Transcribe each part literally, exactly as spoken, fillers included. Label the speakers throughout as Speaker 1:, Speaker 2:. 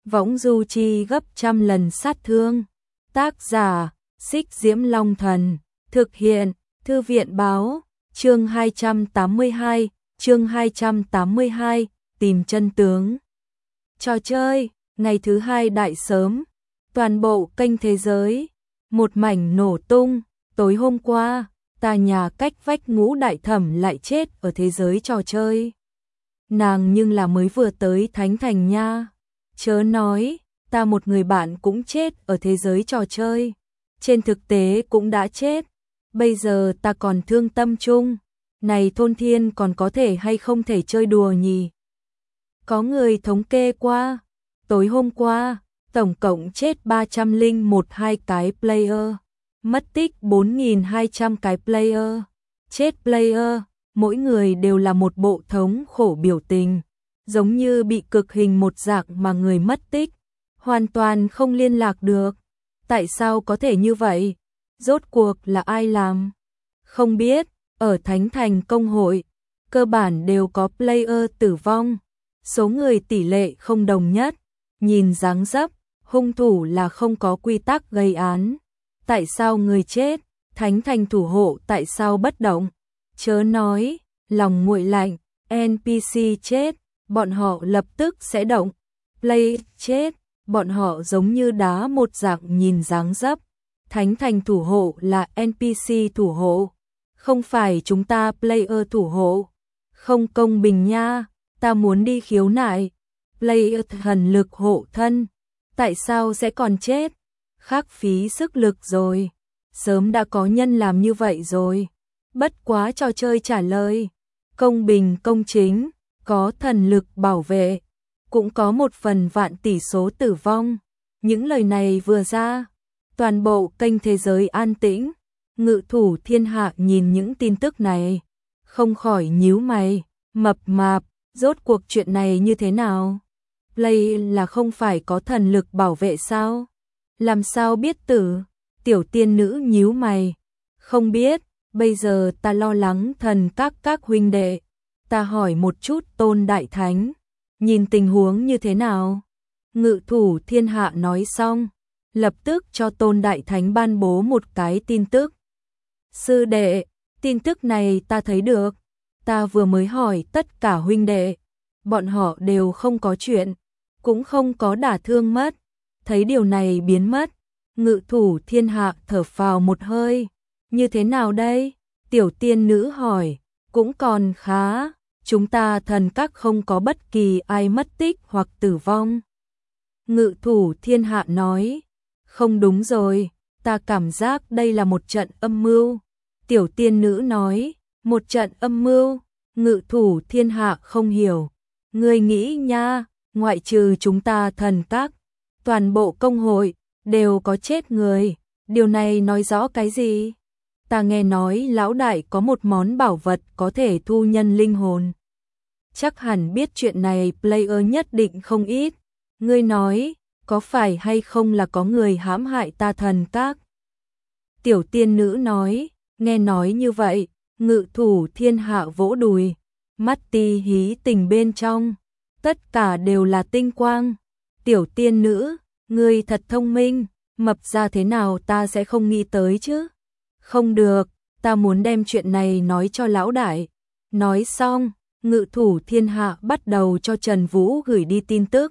Speaker 1: võng du chi gấp trăm lần sát thương. Tác giả, Xích Diễm Long Thần, thực hiện, Thư viện báo, chương hai trăm tám mươi hai, chương hai trăm tám mươi hai, tìm chân tướng. Trò chơi, ngày thứ hai đại sớm, toàn bộ kênh thế giới, một mảnh nổ tung, tối hôm qua, ta nhà cách vách Ngũ đại thẩm lại chết ở thế giới trò chơi. Nàng nhưng là mới vừa tới Thánh Thành nha. Chớ nói, ta một người bạn cũng chết ở thế giới trò chơi. Trên thực tế cũng đã chết. Bây giờ ta còn thương tâm chung. Này thôn thiên còn có thể hay không thể chơi đùa nhỉ? Có người thống kê qua. Tối hôm qua, tổng cộng chết ba trăm lẻ một hai cái player. Mất tích bốn nghìn hai trăm cái player. Chết player, mỗi người đều là một bộ thống khổ biểu tình. Giống như bị cực hình một dạng mà người mất tích. Hoàn toàn không liên lạc được. Tại sao có thể như vậy? Rốt cuộc là ai làm? Không biết, ở Thánh Thành công hội, cơ bản đều có player tử vong. Số người tỷ lệ không đồng nhất. Nhìn dáng dấp, hung thủ là không có quy tắc gây án. Tại sao người chết? Thánh Thành thủ hộ tại sao bất động? Chớ nói, lòng nguội lạnh, en pê xê chết, bọn họ lập tức sẽ động. Play chết, bọn họ giống như đá một dạng nhìn dáng dấp. Thánh Thành thủ hộ là en pê xê thủ hộ, không phải chúng ta player thủ hộ. Không công bình nha, ta muốn đi khiếu nại. Player thần lực hộ thân, tại sao sẽ còn chết? Khắc phí sức lực rồi, sớm đã có nhân làm như vậy rồi. Bất quá trò chơi trả lời, công bình công chính, có thần lực bảo vệ, cũng có một phần vạn tỷ số tử vong. Những lời này vừa ra, toàn bộ kênh thế giới an tĩnh. Ngự thủ thiên hạ nhìn những tin tức này, không khỏi nhíu mày, mập mạp, rốt cuộc chuyện này như thế nào? Play là không phải có thần lực bảo vệ sao? Làm sao biết tử? Tiểu tiên nữ nhíu mày, không biết, bây giờ ta lo lắng thần các các huynh đệ. Ta hỏi một chút Tôn Đại Thánh, nhìn tình huống như thế nào? Ngự thủ thiên hạ nói xong, lập tức cho Tôn Đại Thánh ban bố một cái tin tức. Sư đệ, tin tức này ta thấy được. Ta vừa mới hỏi tất cả huynh đệ, bọn họ đều không có chuyện, cũng không có đả thương mất. Thấy điều này biến mất, ngự thủ thiên hạ thở phào một hơi. Như thế nào đây? Tiểu tiên nữ hỏi. Cũng còn khá, chúng ta thần các không có bất kỳ ai mất tích hoặc tử vong. Ngự thủ thiên hạ nói. Không đúng rồi, ta cảm giác đây là một trận âm mưu. Tiểu tiên nữ nói. Một trận âm mưu? Ngự thủ thiên hạ không hiểu. Ngươi nghĩ nha, ngoại trừ chúng ta thần các, toàn bộ công hội đều có chết người. Điều này nói rõ cái gì? Ta nghe nói lão đại có một món bảo vật có thể thu nhân linh hồn. Chắc hẳn biết chuyện này player nhất định không ít. Ngươi nói, có phải hay không là có người hãm hại ta thần các? Tiểu tiên nữ nói, nghe nói như vậy, ngự thủ thiên hạ vỗ đùi, mắt ti hí tình bên trong, tất cả đều là tinh quang. Tiểu tiên nữ, ngươi thật thông minh, mập ra thế nào ta sẽ không nghĩ tới chứ? Không được, ta muốn đem chuyện này nói cho lão đại. Nói xong, ngự thủ thiên hạ bắt đầu cho Trần Vũ gửi đi tin tức.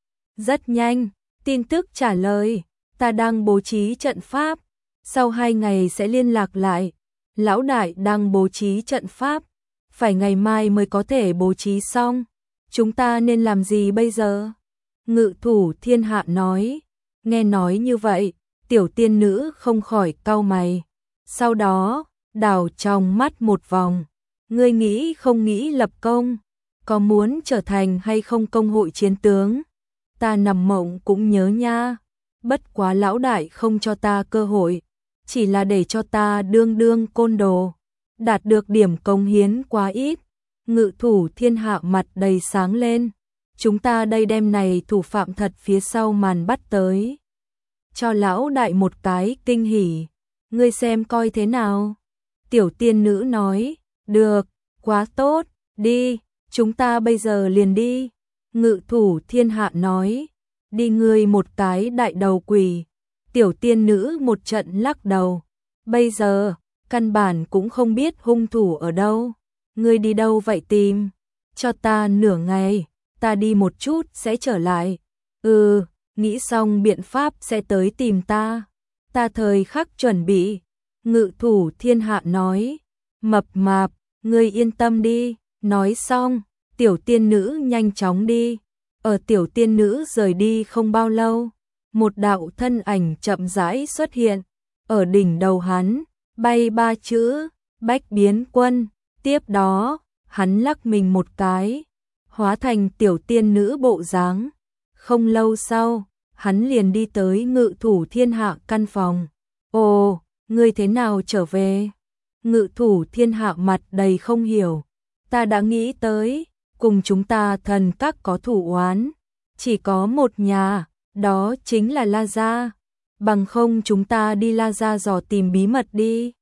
Speaker 1: Rất nhanh, tin tức trả lời, ta đang bố trí trận pháp, sau hai ngày sẽ liên lạc lại. Lão đại đang bố trí trận pháp, phải ngày mai mới có thể bố trí xong. Chúng ta nên làm gì bây giờ? Ngự thủ thiên hạ nói. Nghe nói như vậy, tiểu tiên nữ không khỏi cau mày. Sau đó, đảo trong mắt một vòng. Ngươi nghĩ không nghĩ lập công? Có muốn trở thành hay không công hội chiến tướng? Ta nằm mộng cũng nhớ nha. Bất quá lão đại không cho ta cơ hội, chỉ là để cho ta đương đương côn đồ. Đạt được điểm công hiến quá ít. Ngự thủ thiên hạ mặt đầy sáng lên. Chúng ta đây đem này thủ phạm thật phía sau màn bắt tới. Cho lão đại một cái kinh hỉ. Ngươi xem coi thế nào? Tiểu tiên nữ nói. Được, quá tốt, đi, chúng ta bây giờ liền đi. Ngự thủ thiên hạ nói. đi ngươi một cái đại đầu quỷ. Tiểu tiên nữ một trận lắc đầu. Bây giờ, căn bản cũng không biết hung thủ ở đâu. Ngươi đi đâu vậy tìm? Cho ta nửa ngày, ta đi một chút sẽ trở lại. Ừ, nghĩ xong biện pháp sẽ tới tìm ta. Ta thời khắc chuẩn bị. Ngự thủ thiên hạ nói. Mập mạp, ngươi yên tâm đi. Nói xong, tiểu tiên nữ nhanh chóng đi. Ở tiểu tiên nữ rời đi không bao lâu, một đạo thân ảnh chậm rãi xuất hiện. Ở đỉnh đầu hắn, bay ba chữ, Bách Biến Quân. Tiếp đó, hắn lắc mình một cái, hóa thành tiểu tiên nữ bộ dáng. Không lâu sau, hắn liền đi tới ngự thủ thiên hạ căn phòng. Ồ, ngươi thế nào trở về? Ngự thủ thiên hạ mặt đầy không hiểu. Ta đã nghĩ tới, cùng chúng ta thần các có thủ oán, chỉ có một nhà, đó chính là La Gia. Bằng không chúng ta đi La Gia dò tìm bí mật đi.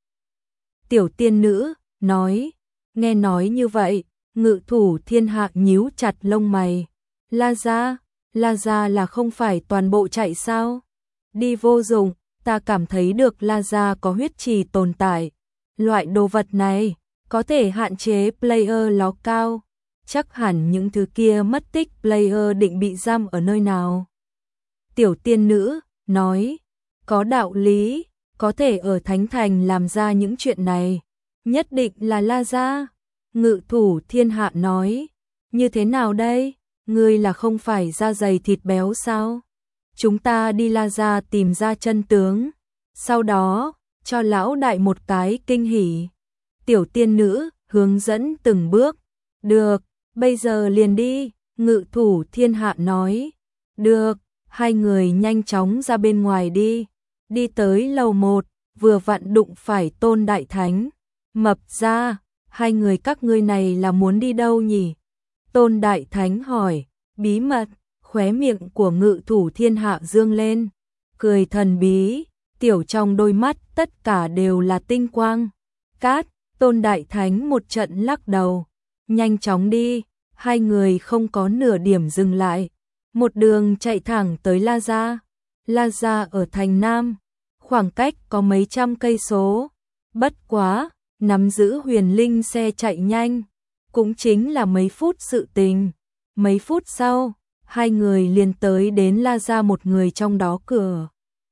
Speaker 1: Tiểu tiên nữ nói. Nghe nói như vậy, ngự thủ thiên hạ nhíu chặt lông mày. La Gia, La Gia là không phải toàn bộ chạy sao? Đi vô dụng, ta cảm thấy được La Gia có huyết trì tồn tại. Loại đồ vật này có thể hạn chế player ló cao. Chắc hẳn những thứ kia mất tích player định bị giam ở nơi nào. Tiểu tiên nữ nói, có đạo lý, có thể ở Thánh Thành làm ra những chuyện này. Nhất định là La Gia. Ngự thủ thiên hạ nói, như thế nào đây? Ngươi là không phải da dày thịt béo sao? Chúng ta đi La Gia tìm ra chân tướng. Sau đó, cho lão đại một cái kinh hỉ. Tiểu tiên nữ hướng dẫn từng bước. Được, bây giờ liền đi. Ngự thủ thiên hạ nói. Được, hai người nhanh chóng ra bên ngoài đi. Đi tới lầu một, vừa vặn đụng phải Tôn Đại Thánh. Mập ra, hai người các ngươi này là muốn đi đâu nhỉ? Tôn Đại Thánh hỏi. Bí mật. Khóe miệng của ngự thủ thiên hạ dương lên, cười thần bí, tiểu trong đôi mắt tất cả đều là tinh quang. Cát, Tôn Đại Thánh một trận lắc đầu, nhanh chóng đi. Hai người không có nửa điểm dừng lại, một đường chạy thẳng tới La Gia. La Gia ở thành Nam, khoảng cách có mấy trăm cây số. Bất quá, nắm giữ huyền linh xe chạy nhanh, cũng chính là mấy phút sự tình. Mấy phút sau, hai người liền tới đến La Gia một người trong đó cửa.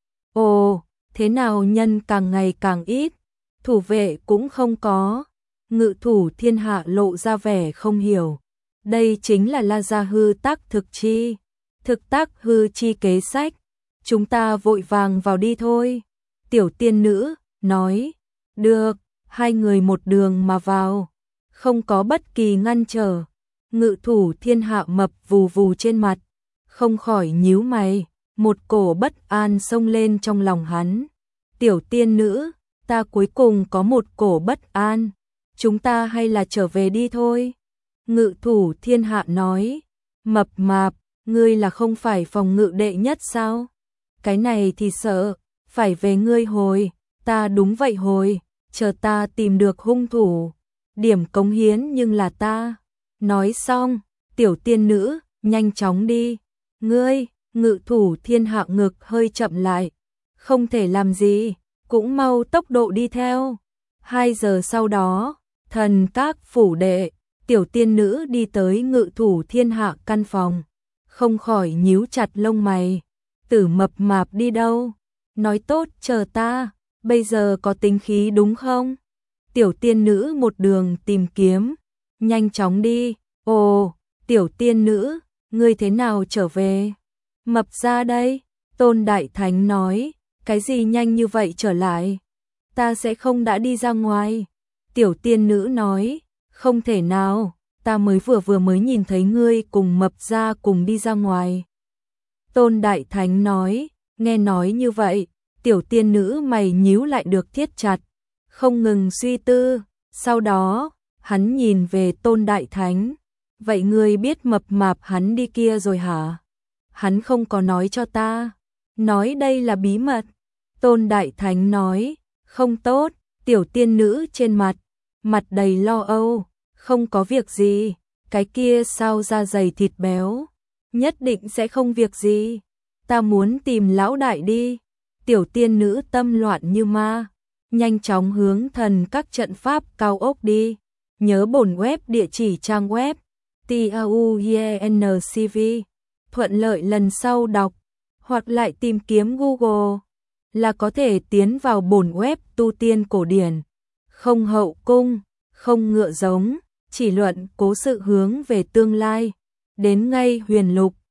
Speaker 1: Ồ, thế nào nhân càng ngày càng ít, thủ vệ cũng không có. Ngự thủ thiên hạ lộ ra vẻ không hiểu. Đây chính là La Gia hư tác thực chi. Thực tác hư chi kế sách. Chúng ta vội vàng vào đi thôi. Tiểu tiên nữ nói. Được, hai người một đường mà vào. Không có bất kỳ ngăn trở. Ngự thủ thiên hạ mập vù vù trên mặt, không khỏi nhíu mày, một cổ bất an xông lên trong lòng hắn. Tiểu tiên nữ, ta cuối cùng có một cổ bất an, chúng ta hay là trở về đi thôi. Ngự thủ thiên hạ nói, mập mạp, ngươi là không phải phòng ngự đệ nhất sao? Cái này thì sợ, phải về ngươi hồi, ta đúng vậy hồi, chờ ta tìm được hung thủ, điểm cống hiến nhưng là ta. Nói xong, tiểu tiên nữ, nhanh chóng đi. Ngươi, ngự thủ thiên hạ ngực hơi chậm lại. Không thể làm gì, cũng mau tốc độ đi theo. Hai giờ sau đó, thần các phủ đệ, tiểu tiên nữ đi tới ngự thủ thiên hạ căn phòng. Không khỏi nhíu chặt lông mày. Tử mập mạp đi đâu? Nói tốt chờ ta, bây giờ có tính khí đúng không? Tiểu tiên nữ một đường tìm kiếm. Nhanh chóng đi. Ồ, tiểu tiên nữ, ngươi thế nào trở về? Mập ra đây. Tôn Đại Thánh nói, cái gì nhanh như vậy trở lại? Ta sẽ không đã đi ra ngoài. Tiểu tiên nữ nói, không thể nào, ta mới vừa vừa mới nhìn thấy ngươi cùng mập ra cùng đi ra ngoài. Tôn Đại Thánh nói, nghe nói như vậy, tiểu tiên nữ mày nhíu lại được thiết chặt, không ngừng suy tư, sau đó, hắn nhìn về Tôn Đại Thánh. Vậy ngươi biết mập mạp hắn đi kia rồi hả? Hắn không có nói cho ta. Nói đây là bí mật. Tôn Đại Thánh nói, không tốt. Tiểu tiên nữ trên mặt, mặt đầy lo âu. Không có việc gì. Cái kia sao da dày thịt béo. Nhất định sẽ không việc gì. Ta muốn tìm lão đại đi. Tiểu tiên nữ tâm loạn như ma, nhanh chóng hướng thần các trận pháp cao ốc đi. Nhớ bổn web địa chỉ trang web tauyencv. Thuận lợi lần sau đọc hoặc lại tìm kiếm Google là có thể tiến vào bổn web tu tiên cổ điển, không hậu cung, không ngựa giống, chỉ luận cố sự hướng về tương lai, đến ngay huyền lục.